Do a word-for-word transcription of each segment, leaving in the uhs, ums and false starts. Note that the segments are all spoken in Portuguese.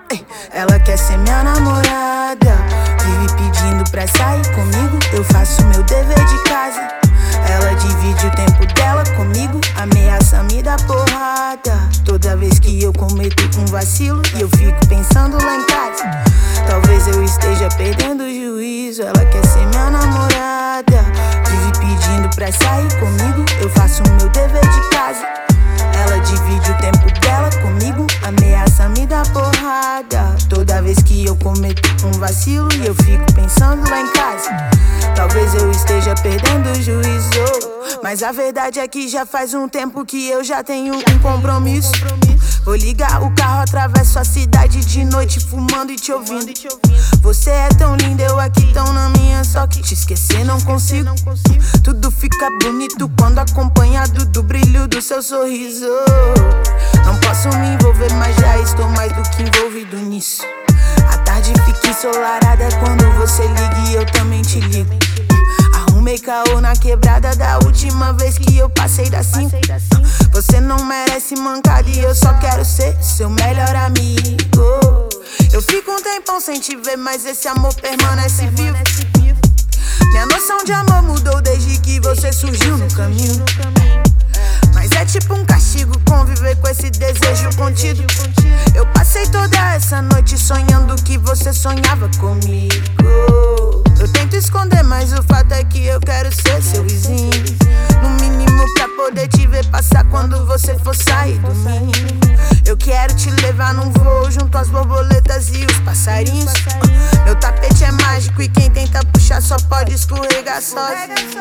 Ela quer ser minha namorada, vive pedindo pra sair comigo. Eu faço meu dever de casa. Ela divide o tempo dela comigo, ameaça me dar porrada toda vez que eu cometo um vacilo e eu fico pensando lá em casa. Talvez eu esteja perdendo o juízo. Ela quer ser minha namorada, vive pedindo pra sair comigo. Eu faço meu dever de casa. Ela divide o tempo dela comigo, ameaça me dar porrada toda vez que eu cometo um vacilo e eu fico pensando lá em casa. Talvez eu esteja perdendo o juízo, mas a verdade é que já faz um tempo que eu já tenho um compromisso. Vou ligar o carro, atravesso a cidade de noite, fumando e te ouvindo. Você é tão linda, eu aqui tão na minha, só que te esquecer não consigo. Tudo fica bonito quando acompanhado do brilho do seu sorriso. Não posso me envolver, mas já estou mais do que envolvido nisso. A tarde fica ensolarada quando você liga e eu também te ligo. Arrumei caô na quebrada da última vez que eu passei da cinco. Você não merece mancada e eu só quero ser seu melhor amigo. Eu fico um tempão sem te ver, mas esse amor permanece vivo. Minha noção de amor mudou desde que você surgiu no caminho. Mas é tipo um castigo conviver com esse desejo contido. Eu passei toda essa noite sonhando que você sonhava comigo. Eu tento esconder, mas o fato é que eu quero ser seu vizinho. No mínimo pra poder te ver passar quando você for sair do mim. Eu quero te levar num voo junto às borboletas e os passarinhos. Meu tapete é mágico e quem tenta puxar só pode escorregar sozinho.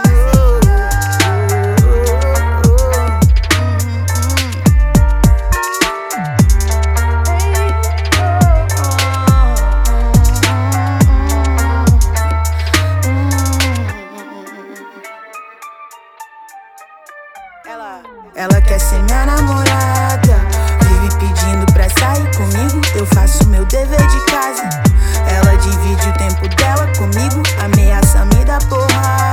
Ela quer ser minha namorada, vive pedindo pra sair comigo. Eu faço meu dever de casa. Ela divide o tempo dela comigo, ameaça me dar porrada